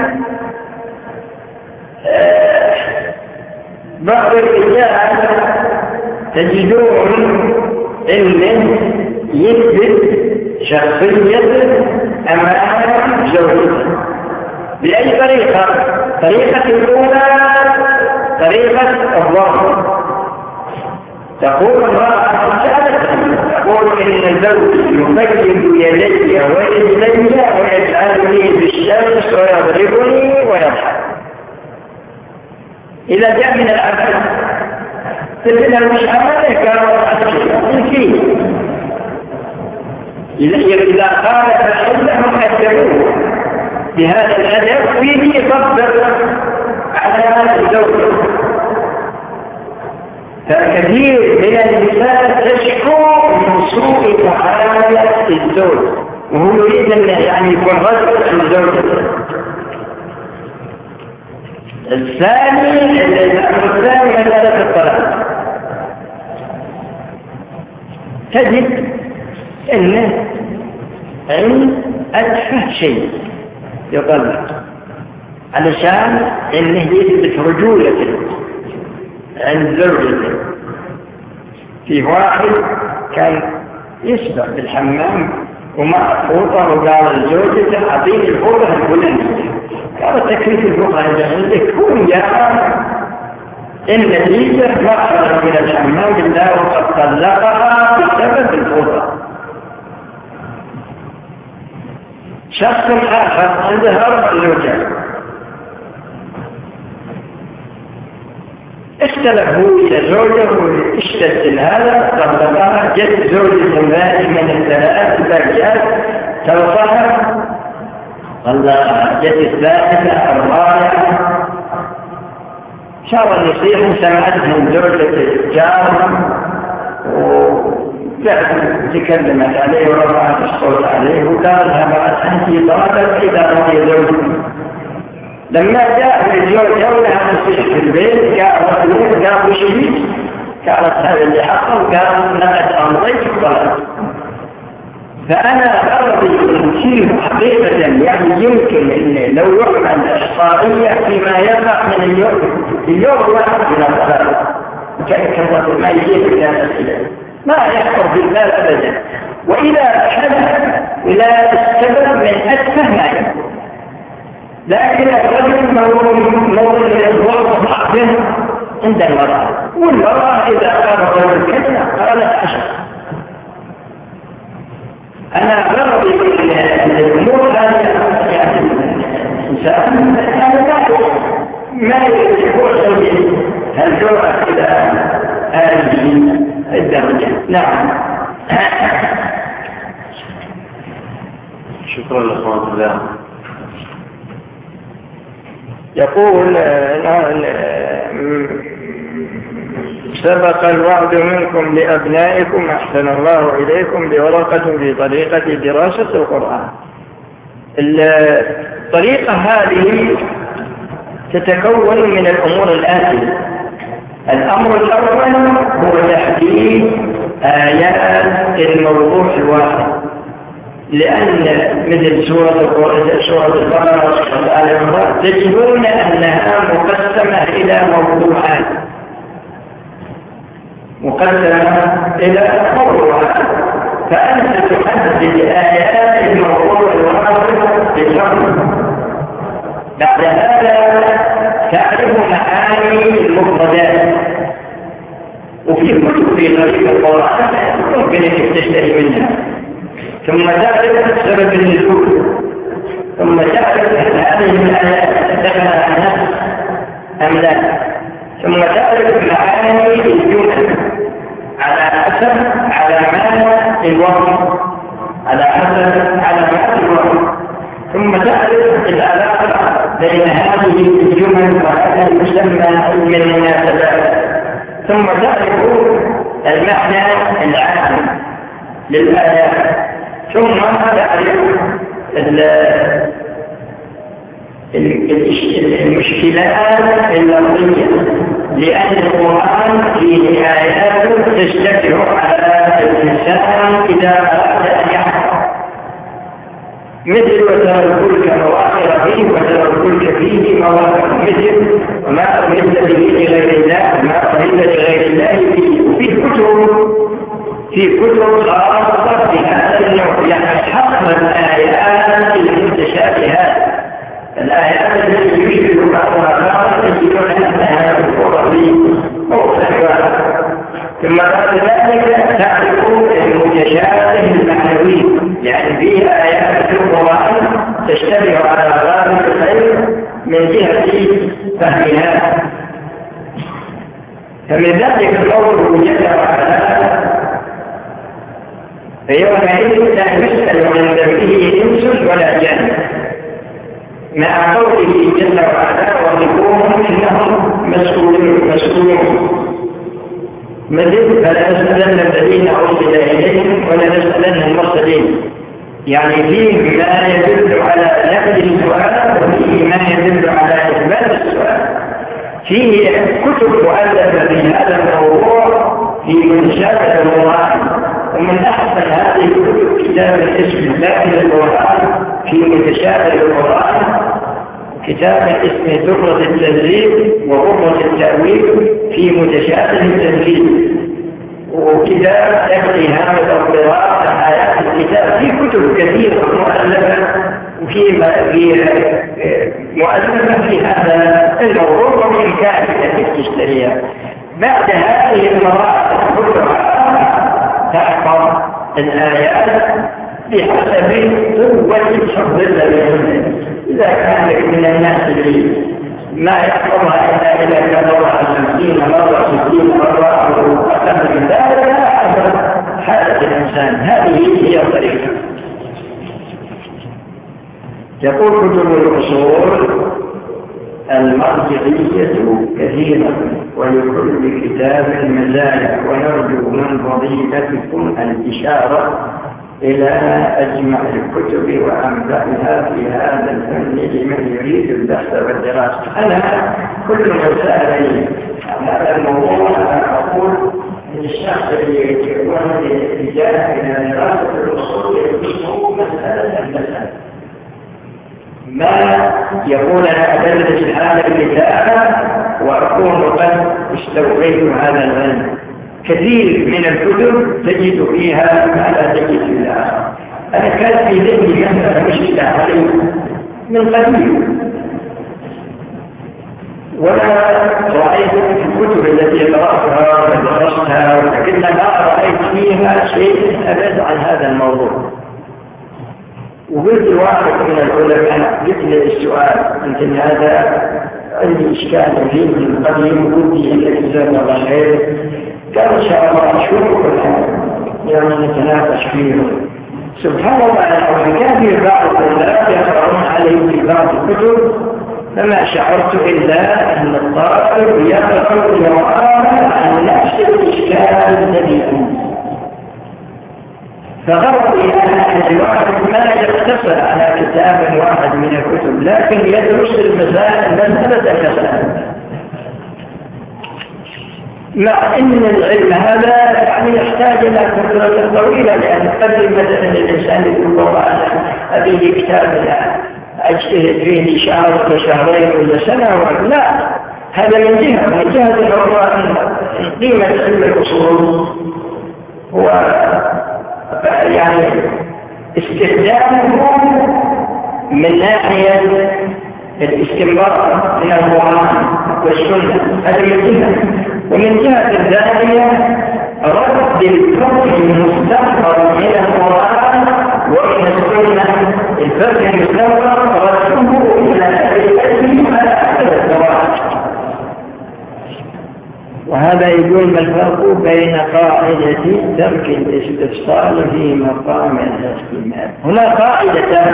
بعض الرجال تجدون علم يثبت شخصيته أمام زوجته بأي طريقة؟ طريقة الأولى طريقة الضرب. تقول امرأة تقول إن الزوج يقيد يدي ورجلي ويجعلني بالشمس ويضربني ويضحك. إذا جاء من الأبد تبنى مش عمله كانوا فيه. إذا قال فإنهم أدبوه بهذا الأدب فيه يصبر على هذا الزوج. فكثير من النساء تشكو من سوء معاملة الزوج وهو يريد أن يعني يكون رجل عن زوجته. الثاني الثاني مسألة الطلاق. تجد أنه عند أدفع شيء يطلق علشان أنه يثبت رجولته عند زوجته. في واحد كان يسبح بالحمام ومع فوطة وقال لزوجته أعطيني الفوطة الفلانية. قال تكليف الفوطة عندك كون يا النتيجة ما خرج من الحمام بالله وقد طلقها بسبب الفوطة. شخص آخر عنده أربع زوجات اختلفوا إلى زوجه واشتد هذا طلقها. جت زوجة من الثلاث باقيات توقعها والله جت الثالثة الرابعة شاور يصير سمعتهم زوجة الجار تكلمت عليه ورفعت الصوت عليه وقال لها بعد أنت طالب إذا رضي زوجك. لما جاء الزوج أولها تصيح في البيت قال رجل قال وشديد قالت هذا اللي حصل قال لقد أمضيت الطلاق. فأنا أرضي شيء حقيقة يعني يمكن أن لو يعمل إحصائية فيما يقع من اليوم اليوم واحد من الطلاق كذا ما يجيب إلى الأسئلة ما يحصل في المال أبدا. وإذا حدث إلى السبب من أتفه ما يكون. لكن الرجل موضوع الوضع صعبه عند المرأة والمرأة إذا قال الرجل كذا قالت عشر. أنا غرضي من الأمور هذه يعني الإنسان هذا ما يكون سوي الجرأة إلى هذه الدرجة. نعم. شكرا لأخوان الله. يقول سبق الوعد منكم لأبنائكم أحسن الله إليكم بورقة في طريقة دراسة القرآن. الطريقة هذه تتكون من الأمور الآتية. الأمر الأول هو تحديد آيات الموضوع الواحد، لأن مثل سورة سورة البقرة وآل عمران تجدون أنها مقسمة إلى موضوعات مقسمة إلى موضوعات. فأنت تحدد آيات الموضوع الواحد بالفرق. بعد هذا تعرف معاني المفردات. وفي كتب في طريق القرآن ممكن أن تشتري منها. ثم تعرف سبب النزول ثم تعرف هذه الآيات دخلها الناس أم لا، ثم تعرف معاني الجمل على حسب علامات الوقت على حسب علامات الوقت ثم تعرف العلاقة بين هذه الجمل وهذا المسمى من المناسبات، ثم تعرف المعنى العام للآيات، ثم تعرف المشكلات اللفظية، لأن القرآن فيه آيات تشتبه على الإنسان إذا أراد أن يحفظ، مثل وترى الفلك مواخر فيه وترى الفلك فيه مواخر، مثل وما أهل به لغير الله ما أهل لغير الله فيه. وفي كتب في كتب خاصة بهذا النوع، يعني حصر الآيات المتشابهات، الآيات التي يشبه بعضها بعضا تجدون أنها القرآن موضوعها. ثم بعد ذلك تعرف المتشابه المعنوي، يعني فيها آيات في القرآن تشتبه على غالب الخير من جهة فهمها. فمن ذلك قوله جل وعلا فيومئذ لا يسأل عن ذنبه إنس ولا جان، مع قوله جل وعلا وقفوهم إنهم مسؤولون مسؤولون مزيد فلا نسألن الذين أرسل إليهم ولا نسألن المرسلين، يعني فيه ما يدل على نفي السؤال وفيه ما يدل على إثبات السؤال. فيه كتب مؤلفة في هذا الموضوع في منشأة القرآن، ومن أحسن هذه الكتب كتاب اسمه داخل القرآن في متشابه القرآن، كتاب اسمه درة التنزيل وغرة التأويل في متشابه التنزيل، وكتاب يقضي هذا القراءة عن آيات الكتاب. في كتب كثيرة مؤلفة وفي مؤلفة في هذا الموضوع وبإمكانك أن تشتريها. بعد هذه المراحل كلها تحفظ الآيات بحسب قوة الحفظ الذي إذا كان من الناس اللي ما يحفظها إلا إذا كان مرة خمسين مرة ستين مرة أو أكثر من ذلك حسب حالة الإنسان. هذه هي الطريقة. يقول كتب الأصول المرجعية كثيرة ولكل كتاب مزايا، ونرجو من فضيلتكم الإشارة إلى أجمع الكتب وأمثالها في هذا الفن لمن يريد البحث والدراسة. أنا كل من سألني عن هذا الموضوع أنا أقول للشخص اللي يكون الاتجاه إلى دراسة الأصول يكون مسألة المسألة، ما يقول أنا أدرس هذا الكتاب وأكون قد استوفيت هذا العلم. كثير من الكتب تجد فيها ما لا تجد في الآخر. أنا كان في ذهني مسألة مشكلة علي من قديم، ولا رأيت في الكتب التي قرأتها ودرستها ولكن ما رأيت فيها شيء أبعد عن هذا الموضوع. وقلت واحد من العلماء يسأل السؤال يمكن هذا عندي إشكال فيه من قديم وقلت لك جزاك الله خير، قال إن شاء الله شوفوا يعني نتناقش فيه. سبحان الله كان في بعض الناس يقرؤون عليه في بعض الكتب فما شعرت إلا أن الطالب يقرأ ويقرأ عن نفس الإشكال الذي عنده. فغرضي أن الواحد ما يقتصر على كتاب واحد من الكتب لكن يدرس المسائل مسألة مسألة، مع أن العلم هذا يعني يحتاج إلى فترة طويلة، لأن قبل مثلا الإنسان يقول والله هذه كتاب أجتهد فيه شهر وشهرين ولا سنة، لا، هذا من جهة من جهة الأخرى قيمة علم الأصول هو يعني استخدامه من ناحية الاستنباط من القرآن والسنة، هذا من جهة، ومن جهة الثانية رد الحكم المستنبط من القرآن ومن السنة الفرق المستوى رسمه إلى الأسم على أحد الزواج. وهذا يقول ما الفرق بين قاعدة ترك الاستفصال في مقام الاستماع. هنا قاعدة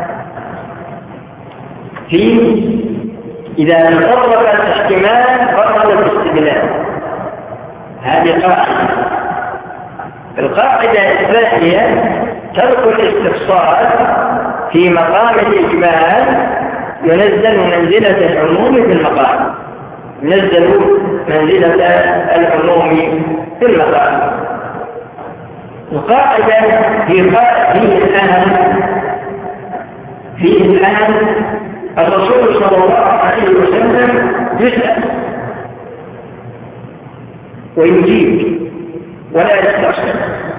في إذا تطرق الاحتمال فقد الاستدلال، هذه قاعدة. القاعدة الثانية ترك الاستفصال في مقام الإجمال ينزل منزلة العموم في المقام، ينزل منزلة العموم في المقام. القاعدة في فيه الآن فيه الآن الرسول صلى الله عليه وسلم يسأل ويجيب ولا يستفسر،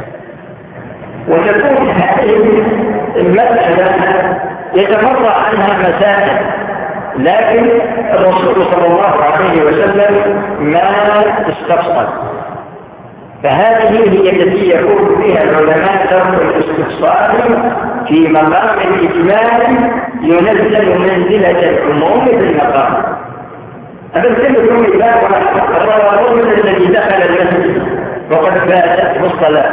وتكون هذه المسألة يتفرع عنها مسائل، لكن الرسول صلى الله عليه وسلم ما استفسر. فهذه هي التي يقول فيها العلماء ترك الاستفسار في مقام الإجمال ينزل منزلة العموم في المقام. أبنتم مثال الرجل الذي دخل المسجد وقد فاتته الصلاة،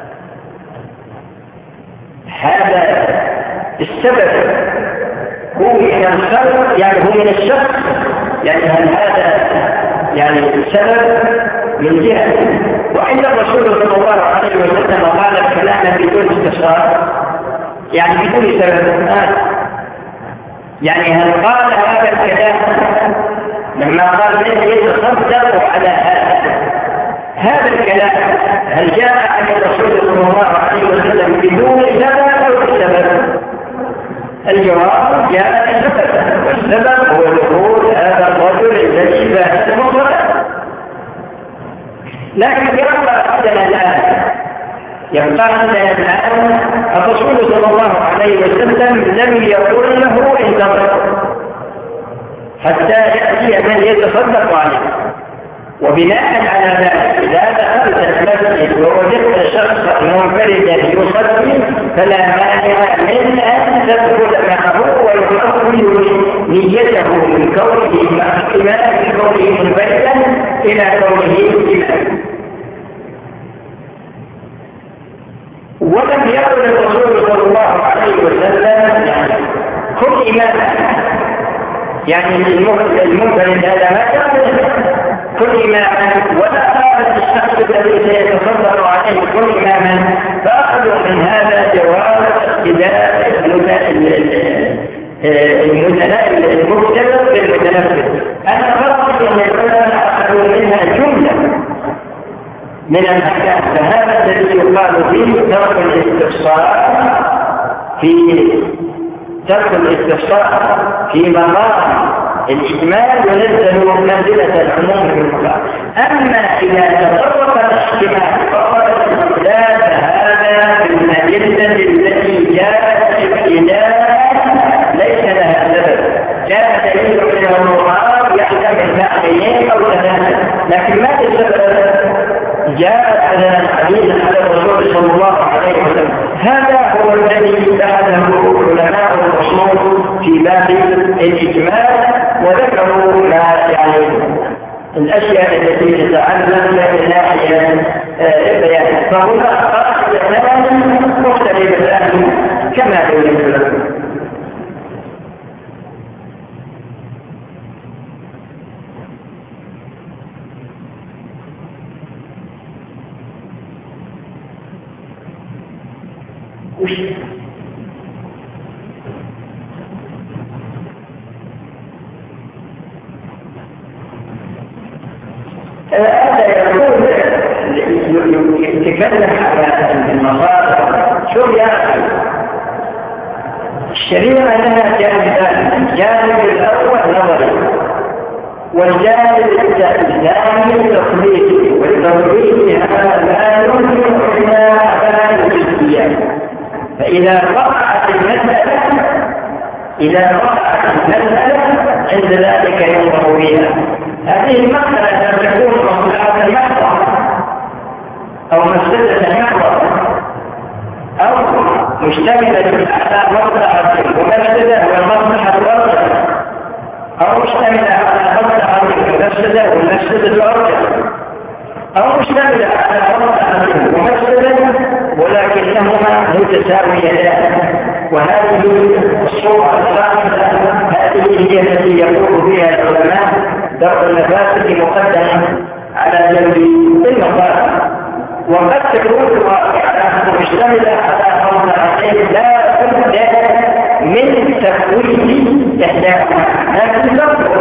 هذا السبب هو من الخلق، يعني هو من الشخص، يعني هل هذا يعني سبب من جهة، وإن الرسول صلى الله عليه وسلم قال الكلام بدون استفسار يعني بدون سبب. يعني هل قال هذا الكلام لما قال من يتصدق على هذا هذا الكلام هل جاء عن الرسول صلى الله عليه وسلم بدون سبب أو بسبب؟ الجواب جاء بسبب، والسبب هو دخول هذا الرجل الذي فات المصلى. لكن يبقى عندنا الآن يبقى عندنا الآن الرسول صلى الله عليه وسلم لم يقل له انتظر حتى يأتي من يتصدق عليه. وبناء على ذلك إذا دخلت المسجد ووجدت شخصا منفردا يصلي فلا مانع من أن تدخل معه ويحول نيته من كونه مع من كونه منفردا إلى كونه إماما. ولم يقل الرسول صلى الله عليه وسلم يعني كن إماما، يعني المنفرد هذا ما كان كن إماما، ولا قال الشخص الذي سيتصدر عليه كن إماما. فأخذوا من هذا جواز اقتداء المبتدأ بالمتنفذ. أنا فرضت أن العلماء أخذوا منها جملة من الأحكام، فهذا الذي يقال فيه ترك الاستفسار في ترك الاستفسار في مقام الإجمال ينزل منزلة العموم في المقام. أما إذا تطرق الاحتمال فقد لا هذا في الأدلة التي جاءت ابتداء ليس لها سبب، جاء دليل من القرآن يحتمل معنيين أو ثلاثة، لكن ما السبب؟ جاءت على الحديث على الرسول صلى الله عليه وسلم. هذا هو الذي أخذه علماء الأصول في باب الإجمال، وذكروا ما يعني الأشياء التي تتعلق من ناحية البيان. فهنا قاعدتان مختلفتان كما بينت لكم. هذا يقول يتكلم على المصادر. شو يعني الشريعة لها جانبان، الجانب الأول نظري والجانب الثاني تقليدي، والتقليدي هذا لا يمكن إلا على الجزئيات. فإذا وقعت المسألة إذا وقعت المسألة عند ذلك ينظر بها. هذه المسألة تكون مصلحة محضة أو مفسدة محضة أو مشتملة على مصلحة ومفسدة والمصلحة الأرجح، أو مشتملة على مصلحة ومفسدة والمفسدة الأرجح، أو مشتملة على مصلحة ومفسدة ولكنهما متساويتان. وهذه الصورة الثالثة هذه هي التي يقول بها العلماء درء المفاسد مقدما على جلب المصالح. وقد تكون واقعة مشتملة على مصلحتين لا بد من تفويت إحداهما، لكن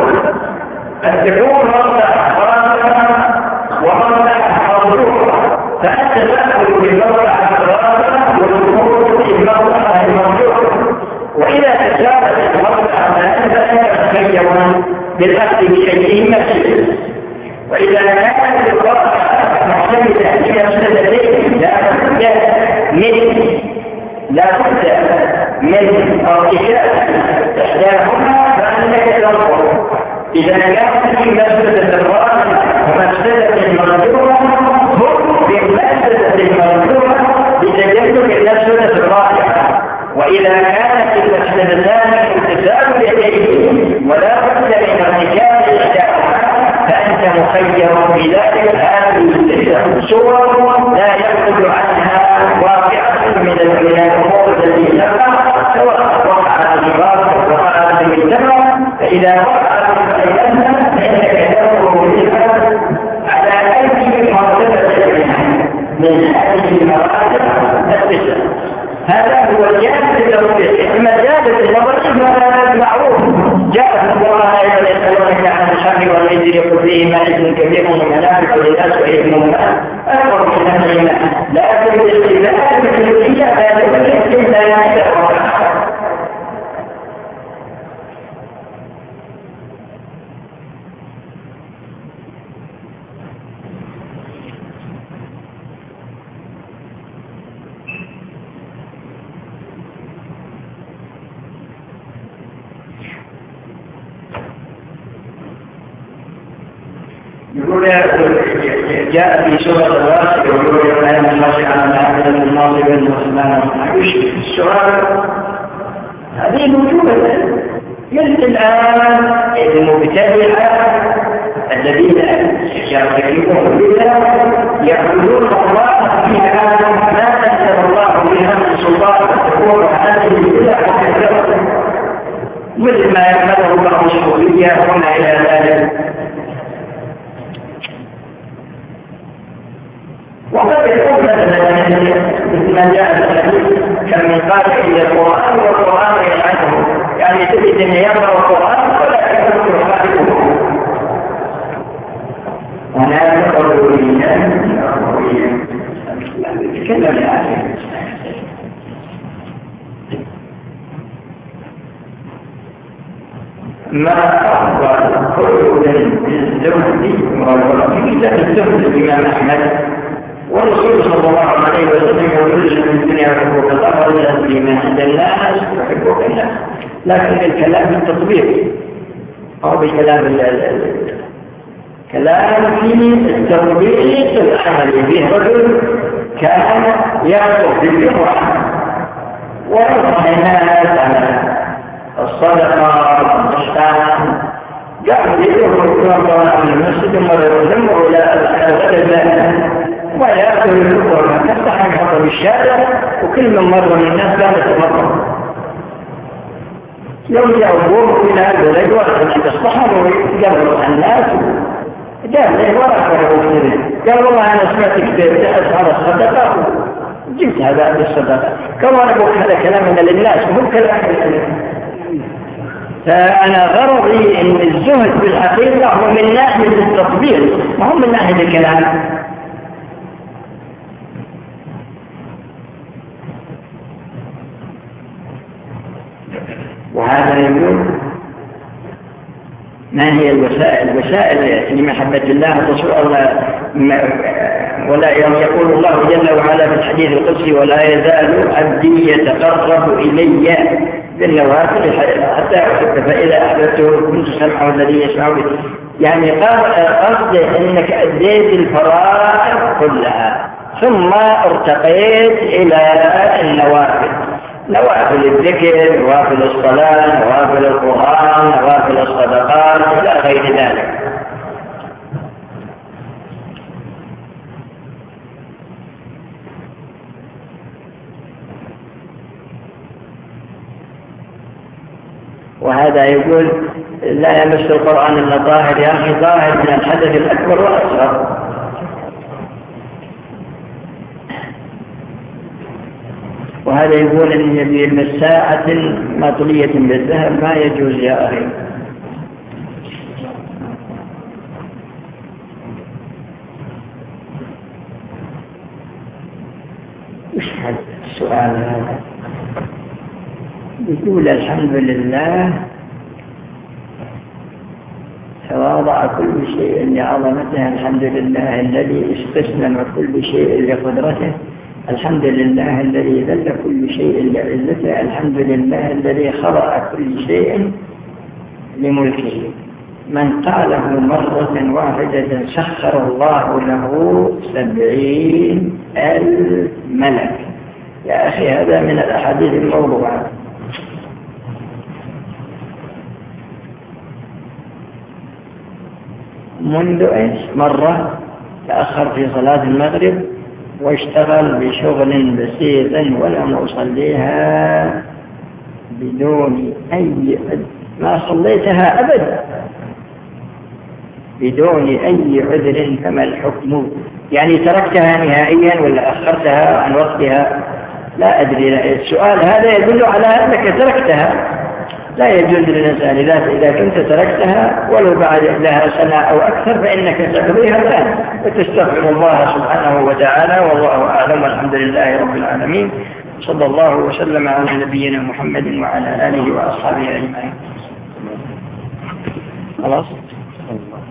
قد تكون مصلحة خاصة ومصلحة مرجوحة، فأنت تأخذ بالمصلحة الخاصة والخروج بالمصلحة المرجوحة. وإذا تجاوزت المصلحة فأنت تتخير بالأخذ بشيء مسجد. وإذا كانت الواقع محتملة في مفسدتين لا بد من لا بد من ارتكاب إحداهما فأنك تنظر. إذا كانت في مفسدة الراجل ومفسدة المرجوحة هم بالمفسدة المرجوحة بتجنب المفسدة الراجحة. وإذا كانت المفسدتان متساويتين ولا بد من ارتكاب إحداهما فأنت مخير بذلك. هذه الصور لا يخرج عنها واقعة من الأمور التي تقع، سواء وقعت في الغرب وقعت في المجتمع. فإذا وقعت في المجتمع فإنك تنظر بها على أي مرتبة من هذه المراتب التسع. هذا هو الجانب التوفيق. أما جانب النظر فهذا معروف. جاء الله أيضا يسألونك عن الشهر والميزر يقول فيه ما إذن كبير ومنافق للناس وإذنهما أكبر من نفسهما، لكن الاستدلال بالكلية لا يمكن لا يتفق. يقول جاء في سورة الراسل يقول يوم لا ينفصل عن العابد الماضي والمسلمان السؤال هذه موجودة مثل الآن المبتدعة الذين يرتكبون بالله يعبدون الله فيها ما أنزل الله بها من سلطان تكون هذه البدع وكذبت مثل ما يعمله بعض الصوفية هنا إلى ذلك. وقد يكون مثلا مثل ما جاء في الحديث كم من قارئ الى القران والقران يلعنه، يعني تجد ان يقرا القران ولا يكون يخالفه. وانا اقول لله يتكلم يعني ما أفضل خلق الزهد والرحمة كتاب الزهد الإمام أحمد والرسول صلى الله عليه وسلم يقول من الدنيا يحبك الله ولا الإيمان عند الناس يحبك الناس، لكن الكلام التطبيق أو بكلام كلام في التطبيق العملي به رجل كان يخطب بالجمعة ويرفع الناس على الصدقة والإحسان قاعد يدخل الكرة من المسجد مرة يجمع إلى الغد ويأكل الكرة تفتح يحط بالشارع وكل من مرة من الناس كانت مرة يوم يأبوه إلى هذا الأجواء أن تصطحبوا ويقبلوا الناس قال ليه ورقة قال والله أنا سمعتك تأس على الصدقة جبت هذا الصدقة كما نقول هذا كلامنا للناس وهم كلام فأنا غرضي أن الزهد بالحقيقة هو من ناحية التطبيق وهم من ناحية الكلام. وهذا يقول ما هي الوسائل الوسائل لمحبة الله تصور ولا يقول الله جل وعلا في الحديث القدسي ولا يزال عبدي يتقرب إلي بالنوافل حتى أحب فإذا أحببته كنت سمعه الذي يسمع به. يعني قصد أنك أديت الفرائض كلها ثم ارتقيت إلى النوافل نوافل الذكر، نوافل الصلاة، نوافل القرآن، نوافل الصدقات إلى غير ذلك. وهذا يقول لا يمس القرآن إلا طاهر. يا أخي طاهر من الحدث الأكبر والأصغر. وهذا يقول أن يبي المساعة مطلية بالذهب ما يجوز يا أخي. وش هذا السؤال هذا؟ يقول الحمد لله تواضع كل شيء لعظمته، الحمد لله الذي استسلم كل شيء لقدرته، الحمد لله الذي ذل كل شيء لعزته، الحمد لله الذي خلق كل شيء لملكه. من قاله مرة واحدة سخر الله له سبعين ألف ملك. يا أخي هذا من الأحاديث الموضوعة. منذ إيش مرة تأخر في صلاة المغرب واشتغل بشغل بسيط ولم أصليها بدون أي ما صليتها أبدا بدون أي عذر، فما الحكم؟ يعني تركتها نهائيا ولا أخرتها عن وقتها؟ لا أدري. السؤال هذا يدل على أنك تركتها. لا يجوز للإنسان إذا كنت تركتها ولو بعد لها سنة أو أكثر فإنك تقضيها الآن وتستغفر الله سبحانه وتعالى، والله أعلم، والحمد لله رب العالمين، صلى الله وسلم على نبينا محمد وعلى آله وأصحابه أجمعين. خلاص.